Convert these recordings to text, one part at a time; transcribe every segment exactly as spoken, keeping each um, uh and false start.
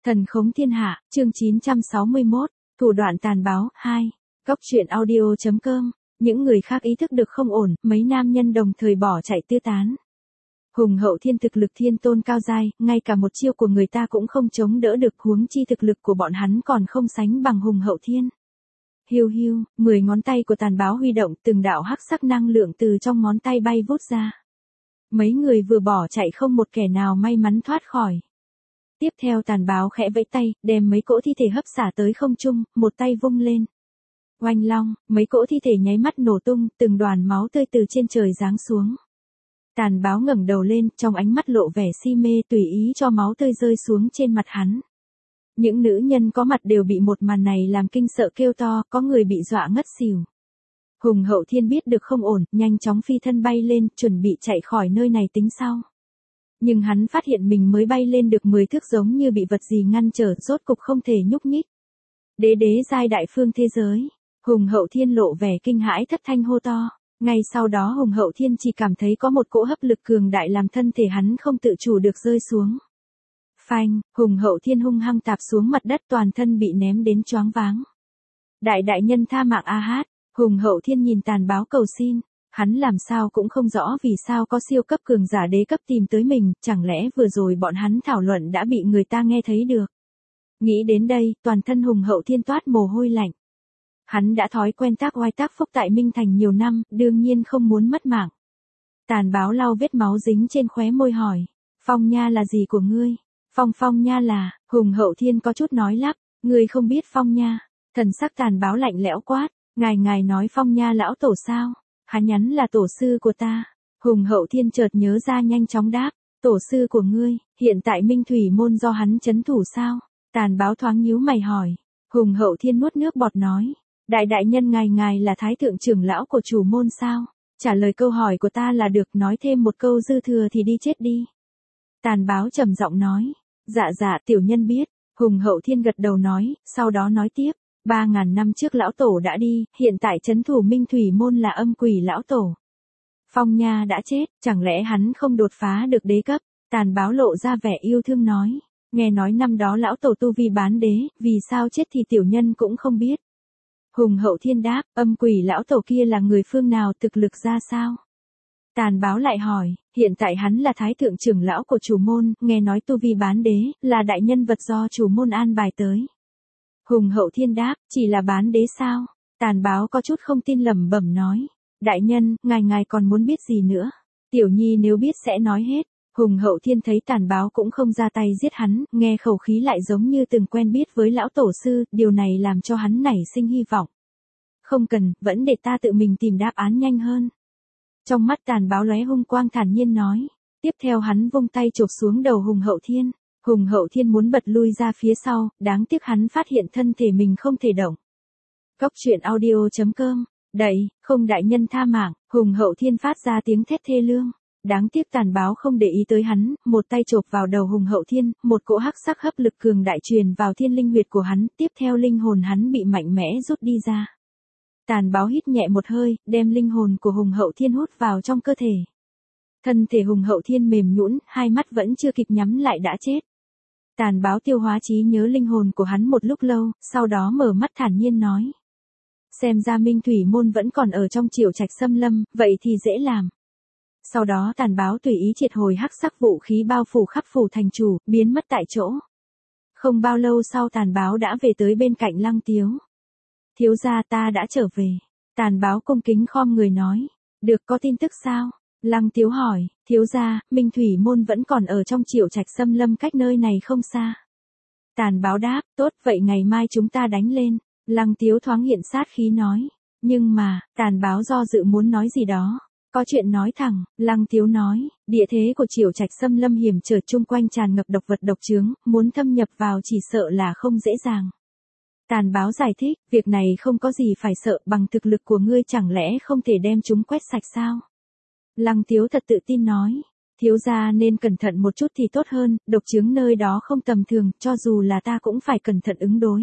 Thần khống thiên hạ, chương chín trăm sáu mươi mốt, thủ đoạn tàn báo, hai. Cốc truyện audio chấm com, những người khác ý thức được không ổn, mấy nam nhân đồng thời bỏ chạy tứ tán. Hùng hậu thiên thực lực thiên tôn cao dai, ngay cả một chiêu của người ta cũng không chống đỡ được, huống chi thực lực của bọn hắn còn không sánh bằng hùng hậu thiên. Hiu hiu, mười ngón tay của tàn báo huy động, từng đạo hắc sắc năng lượng từ trong ngón tay bay vút ra. Mấy người vừa bỏ chạy không một kẻ nào may mắn thoát khỏi. Tiếp theo tàn báo khẽ vẫy tay, đem mấy cỗ thi thể hấp xả tới không trung, một tay vung lên. Oanh long, mấy cỗ thi thể nháy mắt nổ tung, từng đoàn máu tươi từ trên trời giáng xuống. Tàn báo ngẩng đầu lên, trong ánh mắt lộ vẻ si mê, tùy ý cho máu tươi rơi xuống trên mặt hắn. Những nữ nhân có mặt đều bị một màn này làm kinh sợ kêu to, có người bị dọa ngất xỉu. Hùng hậu thiên biết được không ổn, nhanh chóng phi thân bay lên, chuẩn bị chạy khỏi nơi này tính sau. Nhưng hắn phát hiện mình mới bay lên được mười thước giống như bị vật gì ngăn trở, rốt cục không thể nhúc nhích. Đế đế giai đại phương thế giới. Hùng hậu thiên lộ vẻ kinh hãi thất thanh hô to. Ngay sau đó hùng hậu thiên chỉ cảm thấy có một cỗ hấp lực cường đại làm thân thể hắn không tự chủ được rơi xuống. Phanh, hùng hậu thiên hung hăng tạp xuống mặt đất, toàn thân bị ném đến choáng váng. Đại đại nhân tha mạng a hát, hùng hậu thiên nhìn tàn báo cầu xin. Hắn làm sao cũng không rõ vì sao có siêu cấp cường giả đế cấp tìm tới mình, chẳng lẽ vừa rồi bọn hắn thảo luận đã bị người ta nghe thấy được. Nghĩ đến đây, toàn thân hùng hậu thiên toát mồ hôi lạnh. Hắn đã thói quen tác oai tác phúc tại Minh Thành nhiều năm, đương nhiên không muốn mất mạng. Tàn báo lau vết máu dính trên khóe môi hỏi, Phong Nha là gì của ngươi? Phong Phong Nha là, hùng hậu thiên có chút nói lắp, ngươi không biết Phong Nha. Thần sắc tàn báo lạnh lẽo quát, ngài ngài nói Phong Nha lão tổ sao? Hắn nhắn là tổ sư của ta. Hùng hậu thiên chợt nhớ ra nhanh chóng đáp, tổ sư của ngươi, hiện tại Minh Thủy môn do hắn chấn thủ sao? Tàn báo thoáng nhíu mày hỏi. Hùng hậu thiên nuốt nước bọt nói, đại đại nhân ngài ngài là thái thượng trưởng lão của chủ môn sao? Trả lời câu hỏi của ta là được, nói thêm một câu dư thừa thì đi chết đi. Tàn báo trầm giọng nói, dạ dạ tiểu nhân biết. Hùng hậu thiên gật đầu nói, sau đó nói tiếp. Ba ngàn năm trước lão tổ đã đi, hiện tại trấn thủ Minh Thủy môn là âm quỷ lão tổ. Phong Nha đã chết, chẳng lẽ hắn không đột phá được đế cấp? Tàn báo lộ ra vẻ yêu thương nói, nghe nói năm đó lão tổ tu vi bán đế, vì sao chết thì tiểu nhân cũng không biết. Hùng hậu thiên đáp, âm quỷ lão tổ kia là người phương nào, thực lực ra sao? Tàn báo lại hỏi, hiện tại hắn là thái thượng trưởng lão của chủ môn, nghe nói tu vi bán đế, là đại nhân vật do chủ môn an bài tới. Hùng hậu thiên đáp, chỉ là bán đế sao? Tàn báo có chút không tin lẩm bẩm nói, đại nhân, ngài ngài còn muốn biết gì nữa? Tiểu nhi nếu biết sẽ nói hết. Hùng hậu thiên thấy tàn báo cũng không ra tay giết hắn, nghe khẩu khí lại giống như từng quen biết với lão tổ sư, điều này làm cho hắn nảy sinh hy vọng. Không cần, vẫn để ta tự mình tìm đáp án nhanh hơn. Trong mắt tàn báo lóe hung quang thản nhiên nói, tiếp theo hắn vung tay chộp xuống đầu hùng hậu thiên. Hùng hậu thiên muốn bật lui ra phía sau, đáng tiếc hắn phát hiện thân thể mình không thể động. Cốc truyện audio chấm com, đẩy, không đại nhân tha mạng, hùng hậu thiên phát ra tiếng thét thê lương. Đáng tiếc tàn báo không để ý tới hắn, một tay chộp vào đầu hùng hậu thiên, một cỗ hắc sắc hấp lực cường đại truyền vào thiên linh huyệt của hắn, tiếp theo linh hồn hắn bị mạnh mẽ rút đi ra. Tàn báo hít nhẹ một hơi, đem linh hồn của hùng hậu thiên hút vào trong cơ thể. Thân thể hùng hậu thiên mềm nhũn, hai mắt vẫn chưa kịp nhắm lại đã chết. Tàn báo tiêu hóa trí nhớ linh hồn của hắn một lúc lâu, sau đó mở mắt thản nhiên nói. Xem ra Minh Thủy môn vẫn còn ở trong Triệu Trạch Xâm Lâm, vậy thì dễ làm. Sau đó tàn báo tùy ý triệt hồi hắc sắc vũ khí bao phủ khắp phủ thành chủ, biến mất tại chỗ. Không bao lâu sau tàn báo đã về tới bên cạnh Lăng Tiếu. Thiếu gia ta đã trở về. Tàn báo cung kính khom người nói. Được, có tin tức sao? Lăng Tiếu hỏi, thiếu gia, Minh Thủy môn vẫn còn ở trong Triệu Trạch Xâm Lâm cách nơi này không xa. Tàn báo đáp, tốt, vậy ngày mai chúng ta đánh lên. Lăng Tiếu thoáng hiện sát khí nói. Nhưng mà, tàn báo do dự muốn nói gì đó. Có chuyện nói thẳng, Lăng Tiếu nói, địa thế của Triệu Trạch Xâm Lâm hiểm trở, chung quanh tràn ngập độc vật độc chướng, muốn thâm nhập vào chỉ sợ là không dễ dàng. Tàn báo giải thích, việc này không có gì phải sợ, bằng thực lực của ngươi chẳng lẽ không thể đem chúng quét sạch sao? Lăng Tiếu thật tự tin nói, thiếu gia nên cẩn thận một chút thì tốt hơn, độc chướng nơi đó không tầm thường, cho dù là ta cũng phải cẩn thận ứng đối.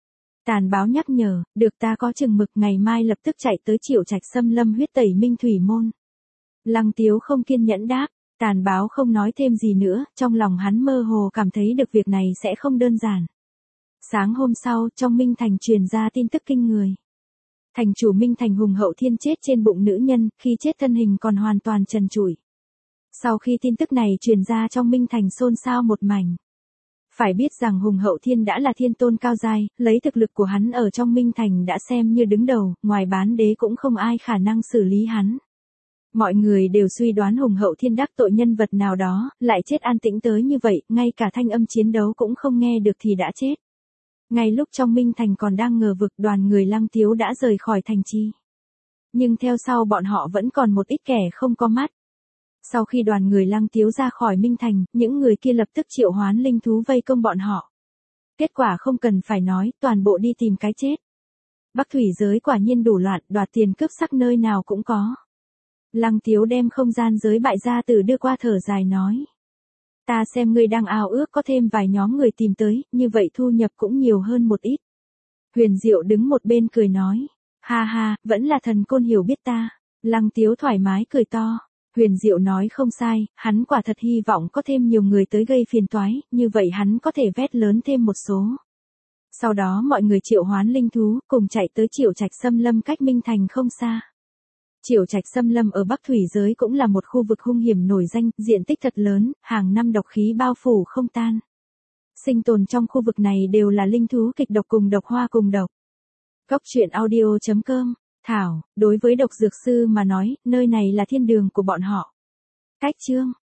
Tàn báo nhắc nhở, được, ta có chừng mực, ngày mai lập tức chạy tới Triệu Trạch Xâm Lâm huyết tẩy Minh Thủy môn. Lăng Tiếu không kiên nhẫn đáp, Tàn báo không nói thêm gì nữa, trong lòng hắn mơ hồ cảm thấy được việc này sẽ không đơn giản. Sáng hôm sau, trong Minh Thành truyền ra tin tức kinh người. Thành chủ Minh Thành Hùng Hậu Thiên chết trên bụng nữ nhân, khi chết thân hình còn hoàn toàn trần trụi. Sau khi tin tức này truyền ra trong Minh Thành xôn xao một mảnh. Phải biết rằng Hùng Hậu Thiên đã là thiên tôn cao giai, lấy thực lực của hắn ở trong Minh Thành đã xem như đứng đầu, ngoài bán đế cũng không ai khả năng xử lý hắn. Mọi người đều suy đoán Hùng Hậu Thiên đắc tội nhân vật nào đó, lại chết an tĩnh tới như vậy, ngay cả thanh âm chiến đấu cũng không nghe được thì đã chết. Ngay lúc trong Minh Thành còn đang ngờ vực, đoàn người Lăng Tiếu đã rời khỏi thành trì. Nhưng theo sau bọn họ vẫn còn một ít kẻ không có mắt. Sau khi đoàn người Lăng Tiếu ra khỏi Minh Thành, những người kia lập tức triệu hoán linh thú vây công bọn họ. Kết quả không cần phải nói, toàn bộ đi tìm cái chết. Bắc thủy giới quả nhiên đủ loạn, đoạt tiền cướp sắc nơi nào cũng có. Lăng Tiếu đem không gian giới bại gia tử đưa qua thở dài nói. Ta xem ngươi đang ao ước có thêm vài nhóm người tìm tới, như vậy thu nhập cũng nhiều hơn một ít. Huyền Diệu đứng một bên cười nói. Ha ha, vẫn là thần côn hiểu biết ta. Lăng Tiếu thoải mái cười to. Huyền Diệu nói không sai, hắn quả thật hy vọng có thêm nhiều người tới gây phiền toái, như vậy hắn có thể vét lớn thêm một số. Sau đó mọi người triệu hoán linh thú, cùng chạy tới Triệu Trạch Xâm Lâm cách Minh Thành không xa. Triệu Trạch Xâm Lâm ở Bắc thủy giới cũng là một khu vực hung hiểm nổi danh, diện tích thật lớn, hàng năm độc khí bao phủ không tan. Sinh tồn trong khu vực này đều là linh thú kịch độc cùng độc hoa cùng độc. Góc truyện audio chấm com. Thảo, đối với độc dược sư mà nói, nơi này là thiên đường của bọn họ. Cách chương